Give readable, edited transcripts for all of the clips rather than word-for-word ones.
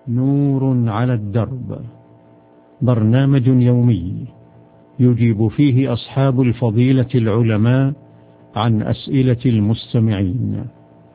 نور على الدرب، برنامج يومي يجيب فيه أصحاب الفضيلة العلماء عن أسئلة المستمعين.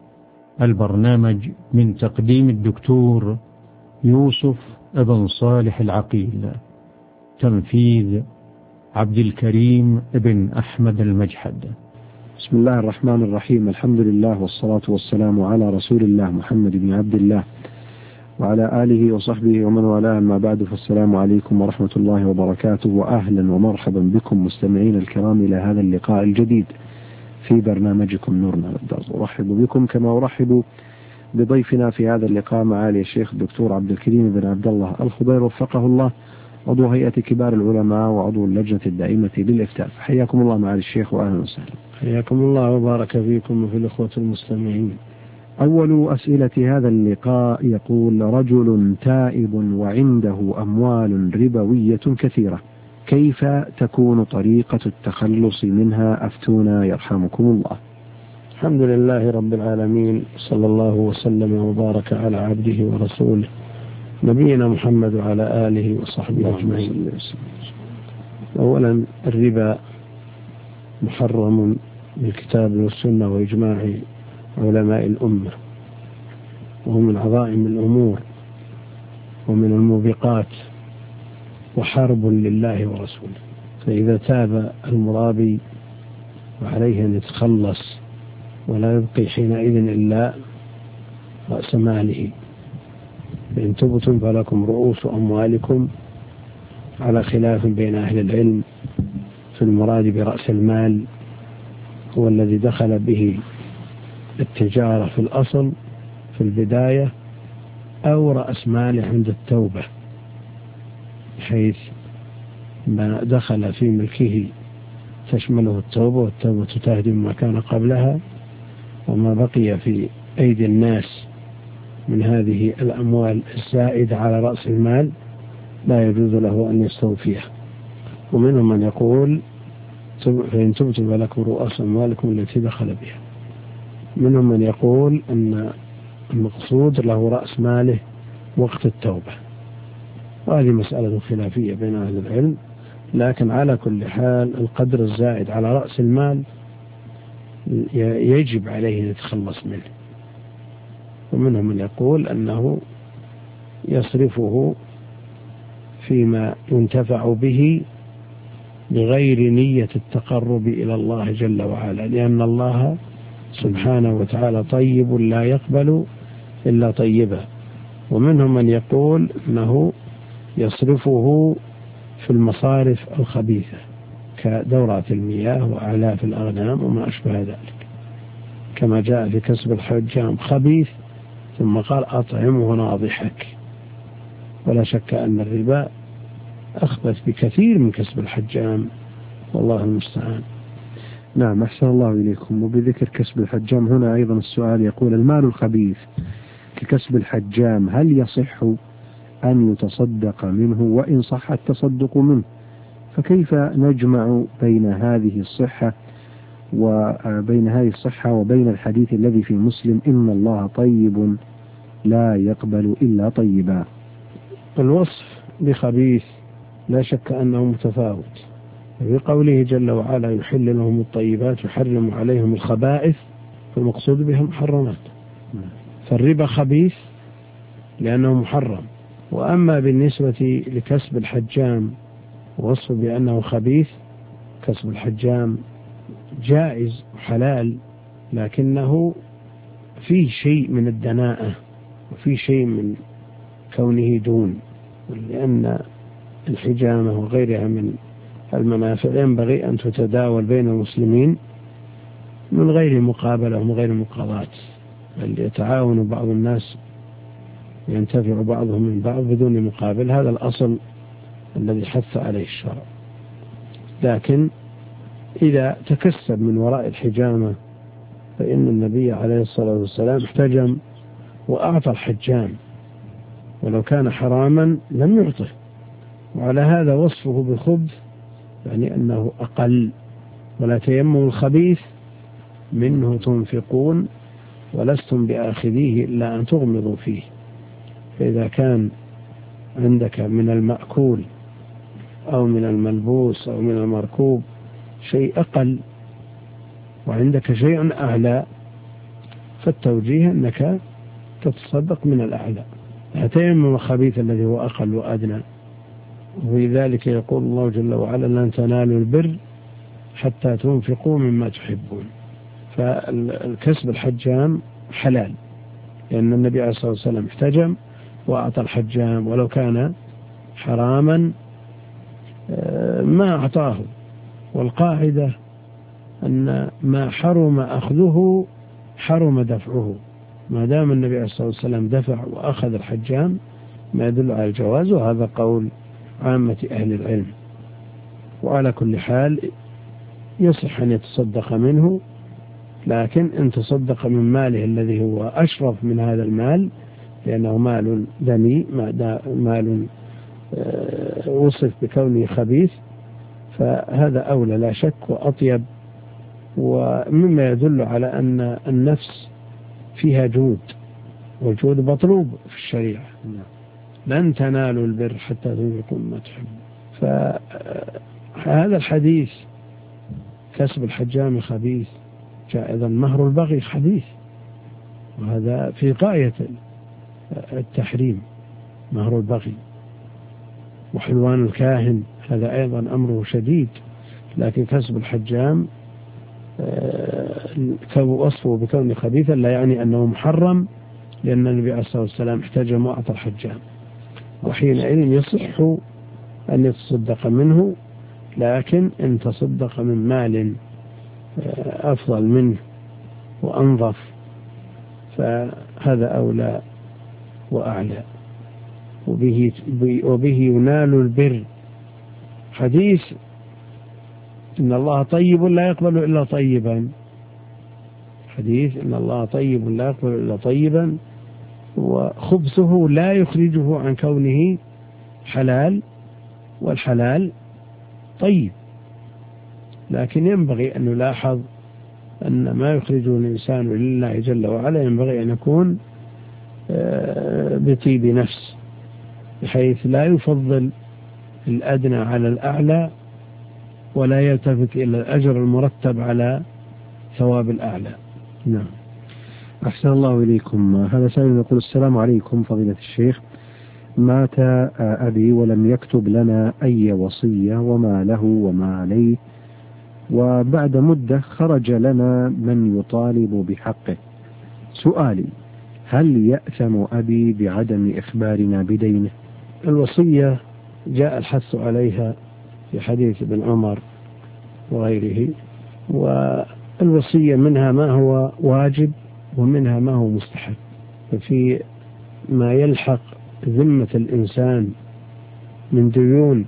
البرنامج من تقديم الدكتور يوسف بن صالح العقيل، تنفيذ عبد الكريم بن أحمد المجحد. بسم الله الرحمن الرحيم. الحمد لله والصلاة والسلام على رسول الله محمد بن عبد الله وعلى آله وصحبه ومن والاه، أما بعد، فالسلام عليكم ورحمة الله وبركاته، وأهلا ومرحبا بكم مستمعين الكرام إلى هذا اللقاء الجديد في برنامجكم نورنا على الدرب. أرحب بكم كما أرحب بضيفنا في هذا اللقاء معالي الشيخ الدكتور عبد الكريم بن عبد الله الخضير وفقه الله، عضو هيئة كبار العلماء وعضو اللجنة الدائمة للإفتاء. حياكم الله معالي الشيخ وأهلا وسهلا. حياكم الله وبارك فيكم وفي الأخوة المستمعين. أول أسئلة هذا اللقاء يقول: رجل تائب وعنده أموال ربوية كثيرة، كيف تكون طريقة التخلص منها؟ أفتونا يرحمكم الله. الحمد لله رب العالمين، صلى الله وسلم وبارك على عبده ورسوله نبينا محمد وعلى آله وصحبه أجمعين. أولا، الربا محرم بالكتاب والسنة وإجماع علماء الأمة، وهو من عظائم الأمور ومن الموبقات وحرب لله ورسوله. فإذا تاب المرابي وعليه أن يتخلص، ولا يبقي حينئذ إلا رأس ماله. فإن تبتم فلكم رؤوس أموالكم، على خلاف بين أهل العلم في المراد برأس المال هو الذي دخل به التجارة في الأصل في البداية، أو رأس ماله عند التوبة، حيث ما دخل في ملكه تشمله التوبة، والتوبة تهدم ما كان قبلها، وما بقي في أيدي الناس من هذه الأموال الزائدة على رأس المال لا يجوز له أن يستوفيها. ومنهم من يقول: فإن تبتم فلكم رؤوس أموالكم التي دخل بها. منهم من يقول أن المقصود له رأس ماله وقت التوبة، وهذه مسألة خلافية بين أهل العلم، لكن على كل حال القدر الزائد على رأس المال يجب عليه أن يتخلص منه. ومنهم من يقول أنه يصرفه فيما ينتفع به بغير نية التقرب إلى الله جل وعلا، لأن الله سبحانه وتعالى طيب لا يقبل إلا طيبا. ومنهم من يقول أنه يصرفه في المصارف الخبيثة كدورات المياه وأعلاف الأغنام وما أشبه ذلك، كما جاء في كسب الحجام خبيث ثم قال: أطعمه ناضحك. ولا شك أن الربا أخبث بكثير من كسب الحجام، والله المستعان. نعم، أحسن الله إليكم. وبذكر كسب الحجام هنا أيضا السؤال يقول: المال الخبيث ككسب الحجام هل يصح أن يتصدق منه؟ وإن صح التصدق منه فكيف نجمع بين هذه الصحة وبين الحديث الذي في مسلم: إن الله طيب لا يقبل إلا طيبا؟ الوصف بخبيث لا شك أنه متفاوت. في قوله جل وعلا: يحل لهم الطيبات يحرم عليهم الخبائث، فالمقصود بها محرمات. فالربا خبيث لأنه محرم. وأما بالنسبة لكسب الحجام وصف بأنه خبيث، كسب الحجام جائز وحلال، لكنه فيه شيء من الدناءة وفيه شيء من كونه دون، لأن الحجامة وغيرها من المنافع ينبغي أن تتداول بين المسلمين من غير مقابلة ومن غير مقاضاة، بل يتعاون بعض الناس ينتفع بعضهم من بعض بدون مقابل. هذا الأصل الذي حث عليه الشرع. لكن إذا تكسب من وراء الحجامة فإن النبي عليه الصلاة والسلام احتجم وأعطى الحجام، ولو كان حراما لم يعطه. وعلى هذا وصفه بالخبث يعني أنه أقل. ولا تيمموا الخبيث منه تنفقون ولستم بآخذيه إلا أن تغمضوا فيه. فإذا كان عندك من المأكول أو من الملبوس أو من المركوب شيء أقل وعندك شيء أعلى، فالتوجيه أنك تتصدق من الأعلى، لا تيمم الخبيث الذي هو أقل وأدنى. وفي ذلك يقول الله جل وعلا: لن تنالوا البر حتى تنفقوا مما تحبون. فالكسب الحجام حلال، لأن النبي عليه الصلاة والسلام احتجم وأعطى الحجام، ولو كان حراما ما أعطاه. والقاعدة أن ما حرم أخذه حرم دفعه، ما دام النبي عليه الصلاة والسلام دفع وأخذ الحجام ما يدل على الجواز، وهذا قول عامة أهل العلم. وعلى كل حال يصح أن يتصدق منه، لكن إن تصدق من ماله الذي هو أشرف من هذا المال، لأنه مال دني، مال وصف بكونه خبيث، فهذا أولى لا شك وأطيب، ومما يدل على أن النفس فيها جود، والجود مطلوب في الشريعة. لن تنالوا البر حتى تنفقوا مما تحبون. فهذا الحديث كسب الحجام خبيث، جاء أيضا مهر البغي خبيث، وهذا في غاية التحريم، مهر البغي. وحلوان الكاهن هذا أيضا أمره شديد، لكن كسب الحجام وصفه بكونه خبيثا لا يعني أنه محرم، لأن النبي عليه الصلاة والسلام احتجم وأعطى الحجام، وحينئذ يصح أن يتصدق منه. لكن إن تصدق من مال أفضل منه وأنظف فهذا أولى وأعلى، وبه ينال البر. حديث إن الله طيب لا يقبل إلا طيبا، حديث إن الله طيب لا يقبل إلا طيبا، وخبثه لا يخرجه عن كونه حلال، والحلال طيب. لكن ينبغي أن نلاحظ أن ما يخرجه الإنسان لله جل وعلا ينبغي أن يكون بطيب نفس، بحيث لا يفضل الأدنى على الأعلى، ولا يلتفت إلى الأجر المرتب على ثواب الأعلى. نعم. أحسن الله إليكم. هذا سائل يقول: السلام عليكم فضيلة الشيخ، مات أبي ولم يكتب لنا أي وصية وما له وما عليه، وبعد مدة خرج لنا من يطالب بحقه. سؤالي: هل يأثم أبي بعدم إخبارنا بدينه؟ الوصية جاء الحث عليها في حديث ابن عمر وغيره، والوصية منها ما هو واجب ومنها ما هو مستحب. ففي ما يلحق ذمة الإنسان من ديون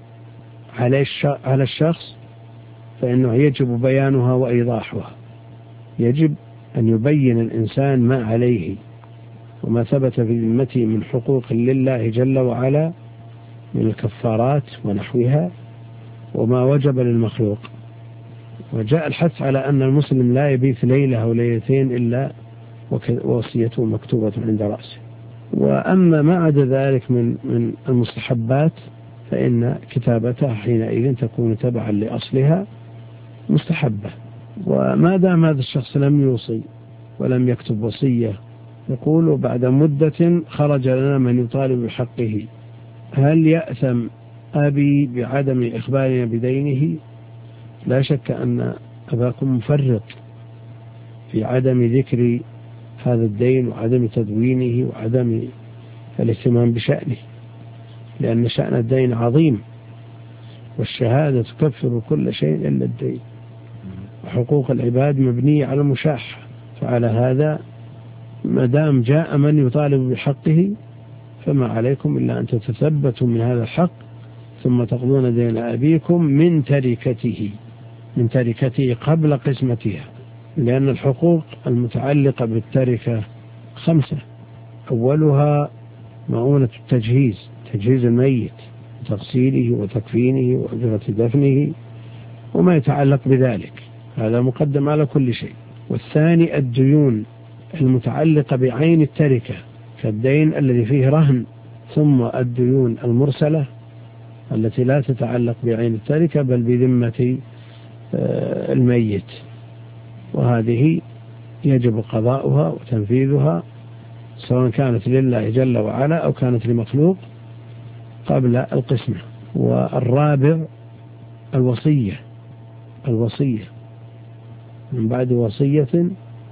على الشخص فإنه يجب بيانها وإيضاحها. يجب أن يبين الإنسان ما عليه وما ثبت في ذمته من حقوق لله جل وعلا من الكفارات ونحوها، وما وجب للمخلوق. وجاء الحث على أن المسلم لا يبيت ليلة أو ليلتين إلا وصيته مكتوبة عند رأسه. وأما ما عدا ذلك من المستحبات فإن كتابتها حينئذ تكون تبعا لأصلها مستحبة. وما دام هذا الشخص لم يوصي ولم يكتب وصية، يقول: بعد مدة خرج لنا من يطالب بحقه، هل يأثم أبي بعدم إخبارنا بدينه؟ لا شك أن أباكم مفرط في عدم ذكر هذا الدين وعدم تدوينه وعدم الاهتمام بشأنه، لأن شأن الدين عظيم، والشهادة تكفر كل شيء إلا الدين، وحقوق العباد مبنية على المشاحة. فعلى هذا ما دام جاء من يطالب بحقه فما عليكم إلا أن تتثبتوا من هذا الحق، ثم تقضون دين أبيكم من تركته قبل قسمتها. لأن الحقوق المتعلقة بالتركة 5: أولها مؤونة التجهيز، تجهيز الميت، تغسيله وتكفينه وأجرة دفنه وما يتعلق بذلك، هذا مقدم على كل شيء. والثاني الديون المتعلقة بعين التركة، كالدين الذي فيه رهن ثم الديون المرسلة التي لا تتعلق بعين التركة بل بذمة الميت، وهذه يجب قضاؤها وتنفيذها سواء كانت لله جل وعلا أو كانت لمخلوق قبل القسمة. والرابع الوصية من بعد وصية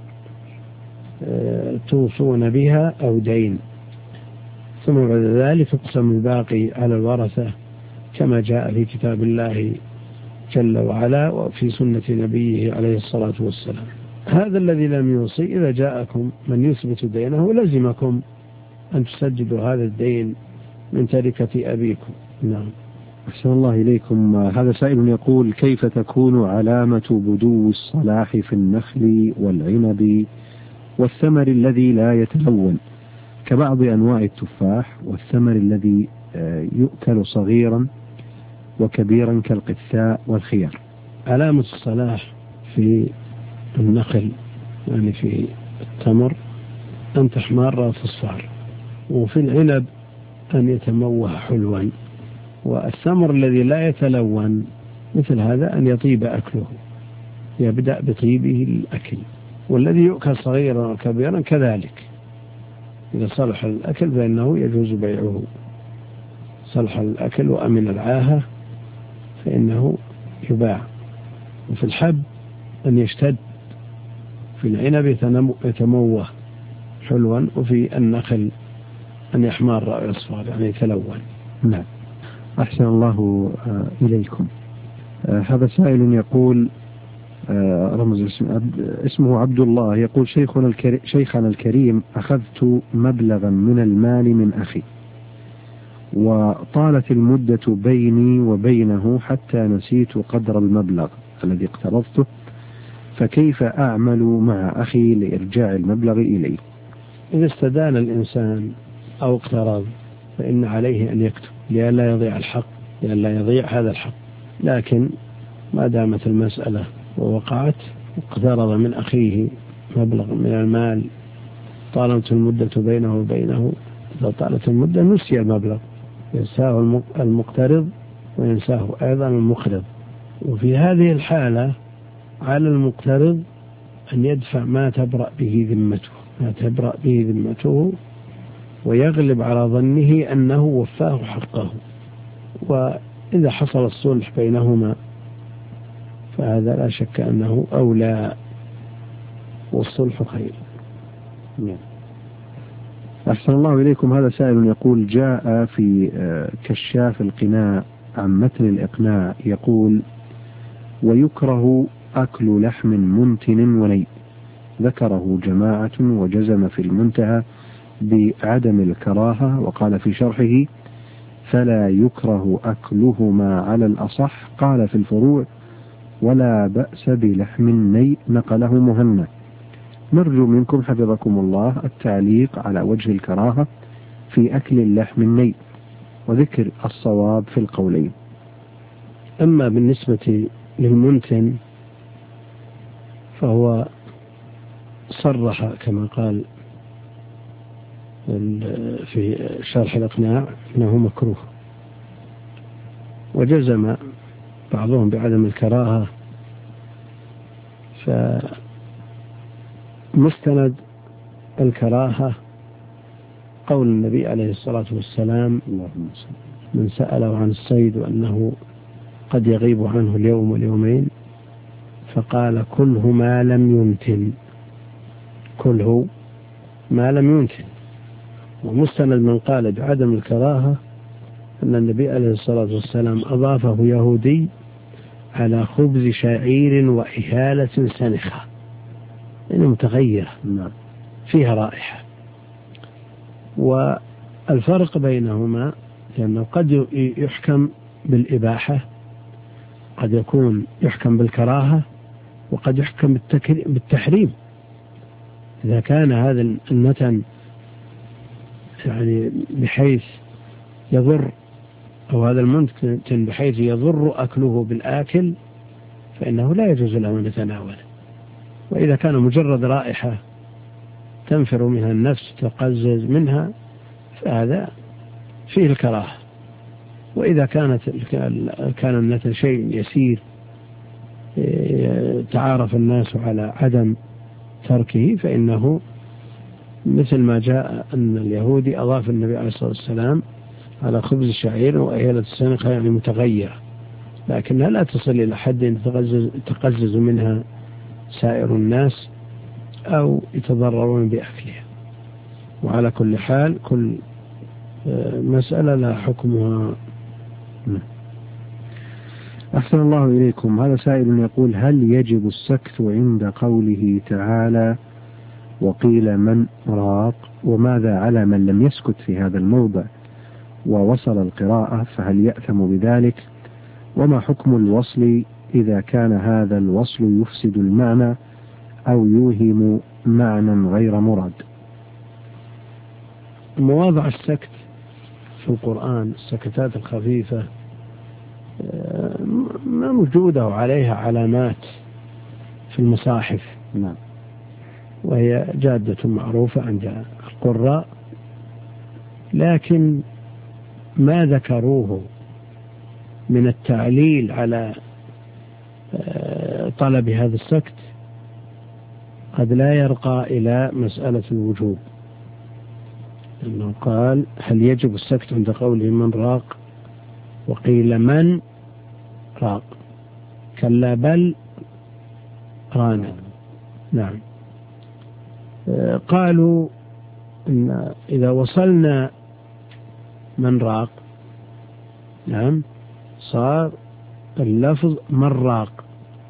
توصون بها أو دين، ثم بعد ذلك يقسم الباقي على الورثة كما جاء في كتاب الله جل وعلا وفي سنة نبيه عليه الصلاة والسلام. هذا الذي لم يوصي إذا جاءكم من يثبت دينه لزمكم أن تسددوا هذا الدين من تركة أبيكم. نعم. أحسن الله إليكم. هذا سائل يقول: كيف تكون علامة بدو الصلاح في النخل والعنب والثمر الذي لا يتلون كبعض أنواع التفاح، والثمر الذي يؤكل صغيرا وكبيرا كالقثاء والخيار؟ علامة الصلاح في النخل يعني في التمر أن تحمر وتصفر، وفي العنب أن يتموه حلوا، والثمر الذي لا يتلون مثل هذا أن يطيب أكله، يبدأ بطيبه الأكل، والذي يؤكل صغيرا وكبيرا كذلك إذا صلح الأكل فإنه يجوز بيعه، صلح الأكل وأمن العاهة فإنه يباع. وفي الحب أن يشتد، في العنب يتموه حلوا، وفي النخل أن يحمر أو يصفر يعني يتلون. نعم. أحسن الله إليكم. هذا سائل يقول رمز اسمه عبد الله، يقول: شيخنا الكريم، أخذت مبلغا من المال من أخي وطالت المدة بيني وبينه حتى نسيت قدر المبلغ الذي اقترضته، فكيف أعمل مع أخي لإرجاع المبلغ إليه؟ إذا استدان الإنسان أو اقترض فإن عليه أن يكتب لئلا يضيع الحق، لئلا يضيع هذا الحق، لكن ما دامت المسألة ووقعت اقترض من أخيه مبلغ من المال، طالت المدة بينه وبينه، إذا طالت المدة نسي المبلغ، ينساه المقترض وينساه أيضا المقرض. وفي هذه الحالة على المقترض أن يدفع ما تبرأ به ذمته ويغلب على ظنه أنه وفاه حقه، وإذا حصل الصلح بينهما فهذا لا شك أنه أولى، والصلح خير. أحسن الله إليكم. هذا سائل يقول: جاء في كشاف القناع عن متن الإقناع يقول: ويكره أكل لحم منتن وني. ذكره جماعة وجزم في المنتهى بعدم الكراهة، وقال في شرحه: فلا يكره أكلهما على الأصح. قال في الفروع: ولا بأس بلحم الني. نقله مهنا. نرجو منكم حفظكم الله التعليق على وجه الكراهة في أكل اللحم الني وذكر الصواب في القولين. أما بالنسبة للمنتن فهو صرح كما قال في شرح الإقناع أنه مكروه، وجزم بعضهم بعدم الكراهة، فمستند الكراهة قول النبي عليه الصلاة والسلام: من سأله عن الصيد وأنه قد يغيب عنه اليوم واليومين فقال: كله ما لم ينتن، كله ما لم ينتن. ومستند من قال بعدم الكراهة أن النبي عليه الصلاة والسلام أضافه يهودي على خبز شعير وإهالة سنخة، يعني متغيرة فيها رائحة. والفرق بينهما لأنه قد يحكم بالإباحة، قد يكون يحكم بالكراهة، وقد يحكم بالتحريم. إذا كان هذا النتن يعني بحيث يضر، أو هذا المنتن بحيث يضر أكله بالآكل فإنه لا يجوز له أن يتناوله. وإذا كان مجرد رائحة تنفر منها النفس تقزز منها فهذا فيه الكراهة. وإذا كان النتن شيء يسير تعارف الناس على عدم تركه، فإنه مثل ما جاء أن اليهودي أضاف النبي عليه الصلاة والسلام على خبز الشعير وأيلة السنخة يعني متغيرة، لكنها لا تصل إلى حد يتقزز منها سائر الناس أو يتضررون بأكلها. وعلى كل حال كل مسألة لا حكمها. أحسن الله إليكم. هذا سائل يقول: هل يجب السكت عند قوله تعالى وقيل من راق؟ وماذا على من لم يسكت في هذا الموضع ووصل القراءة، فهل يأثم بذلك؟ وما حكم الوصل إذا كان هذا الوصل يفسد المعنى أو يوهم معنى غير مراد؟ مواضع السكت في القرآن، السكتات الخفيفة موجودة وعليها علامات في المصاحف، نعم، وهي جادة معروفة عند القراء، لكن ما ذكروه من التعليل على طلب هذا السكت قد لا يرقى إلى مسألة الوجوب. أنه قال: هل يجب السكت عند قوله من راق؟ وقيل من راق، كلا بل رانا. نعم. قالوا إن إذا وصلنا من راق، نعم، صار اللفظ مراق.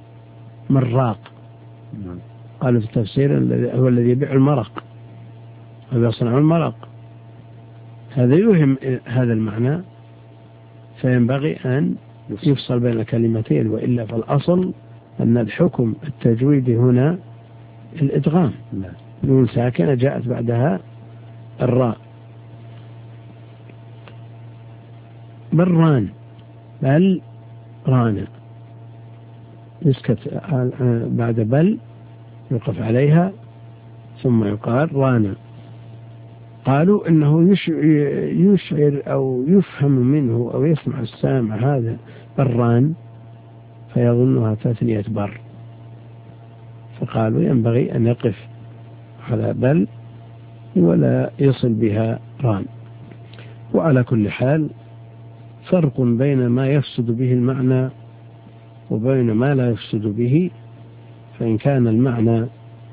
قالوا في التفسير هو الذي يبيع المرق، هذا يصنع المرق، هذا يوهم هذا المعنى، فينبغي أن يفصل بين الكلمتين، وإلا فالأصل أن الحكم التجويدي هنا الإدغام، نون ساكنة جاءت بعدها الراء. بران بل رانا، يسكت بعد بل يوقف عليها ثم يقال رانا. قالوا إنه يشعر أو يفهم منه أو يسمع السامع هذا بران فيظنها تثنية بر، فقالوا ينبغي أن يقف على بل ولا يصل بها ران. وعلى كل حال فرق بين ما يفسد به المعنى وبين ما لا يفسد به، فإن كان المعنى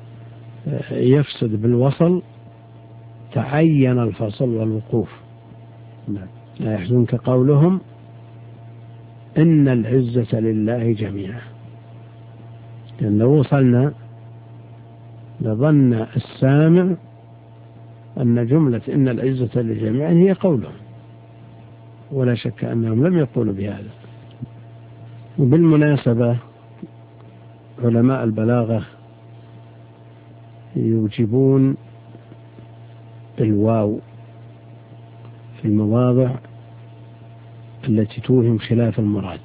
يفسد بالوصل تعين الفصل والوقوف. لا يحزنك قولهم إن العزة لله جميعا، لأن لو وصلنا لظن السامع أن جملة إن العزة للجميع هي قولهم، ولا شك أنهم لم يقولوا بهذا. وبالمناسبة علماء البلاغة يوجبون الواو في المواضع التي توهم خلاف المراد.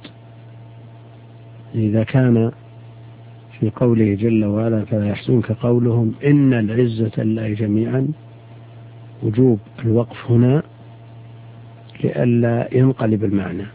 إذا كان في قوله جل وعلا فلا يحزنك قولهم إن العزة لله جميعا، وجوب الوقف هنا لئلا ينقلب المعنى.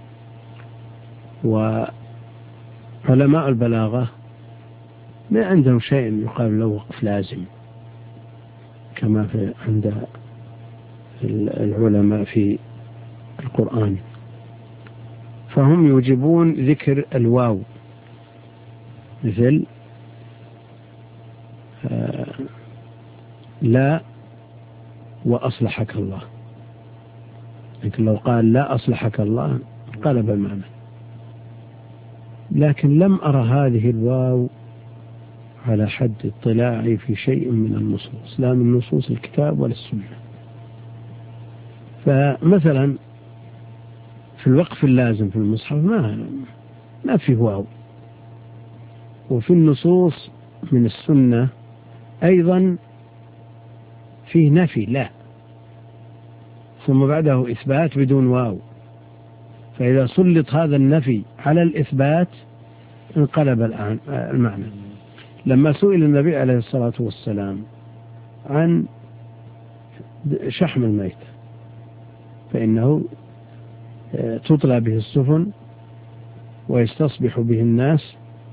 وعلماء البلاغة ما عندهم شيء يقال له وقف لازم كما عند العلماء في القرآن، فهم يوجبون ذكر الواو، مثل لا وأصلحك الله، لكن لو قال لا أصلحك الله قلب المعنى. لكن لم أرى هذه الواو على حد اطلاعي في شيء من النصوص، لا من نصوص الكتاب ولا السنة. فمثلا في الوقف اللازم في المصحف ما فيه واو، وفي النصوص من السنة أيضا فيه نفي لا ثم بعده إثبات بدون واو، فإذا سلط هذا النفي على الإثبات انقلب المعنى. لما سئل النبي عليه الصلاة والسلام عن شحم الميت فإنه تطلى به السفن ويستصبح به الناس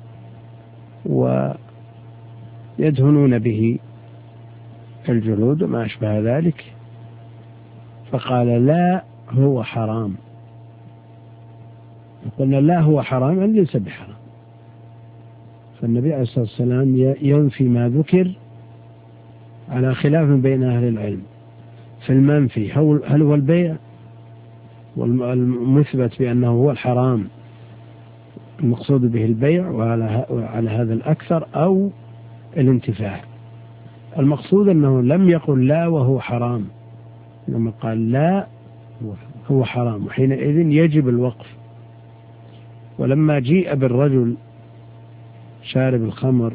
ويدهنون به الجلود وما أشبه ذلك. فقال لا هو حرام. قلنا لا هو حرام يعني ليس بحرام. فالنبي عليه الصلاة والسلام ينفي ما ذكر على خلاف بين أهل العلم في المنفي، هل هو البيع، والمثبت بأنه هو الحرام المقصود به البيع وعلى هذا الأكثر، أو الانتفاع. المقصود أنه لم يقل لا وهو حرام، لما قال لا هو حرام، وحينئذ يجب الوقف. ولما جيء بالرجل شارب الخمر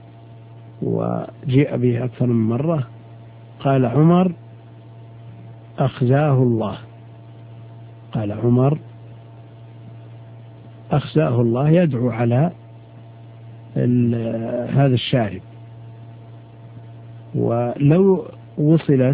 وجيء به أكثر من مرة قال عمر أخزاه الله، قال عمر أخزاه الله، يدعو على هذا الشارب. ولو وصلت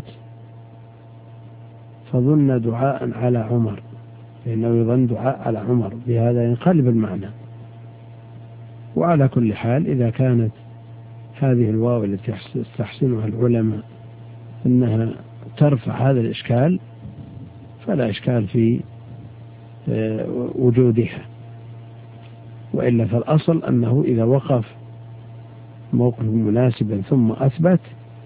فظن دعاء على عمر، لأنه يظن دعاء على عمر، بهذا ينقلب المعنى. وعلى كل حال إذا كانت هذه الواو التي يستحسنها العلماء أنها ترفع هذا الإشكال فلا إشكال في وجودها، وإلا فالأصل أنه إذا وقف موقف مناسبا ثم أثبت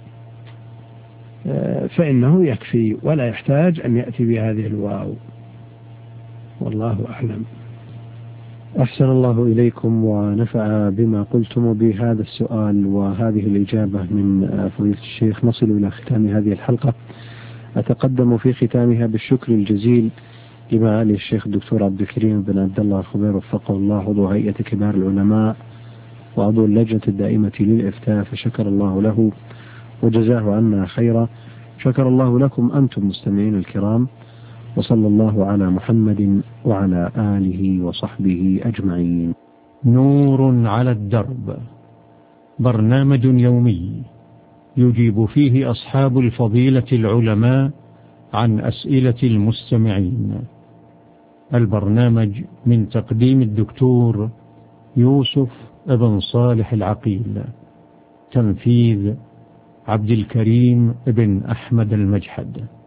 فإنه يكفي ولا يحتاج أن يأتي بهذه الواو، والله أعلم. أحسن الله إليكم ونفع بما قلتم بهذا السؤال وهذه الإجابة من فضيلة الشيخ. نصل إلى ختام هذه الحلقة. أتقدم في ختامها بالشكر الجزيل لمعالي الشيخ الدكتور عبد الكريم بن عبد الله الخبير وفقه الله، عضو هيئة كبار العلماء وعضو اللجنة الدائمة للإفتاء، فشكر الله له وجزاه عنا خيرا. شكر الله لكم أنتم مستمعين الكرام، وصلى الله على محمد وعلى آله وصحبه أجمعين. نور على الدرب، برنامج يومي يجيب فيه أصحاب الفضيلة العلماء عن أسئلة المستمعين. البرنامج من تقديم الدكتور يوسف بن صالح العقيل، تنفيذ عبد الكريم بن أحمد المجحد.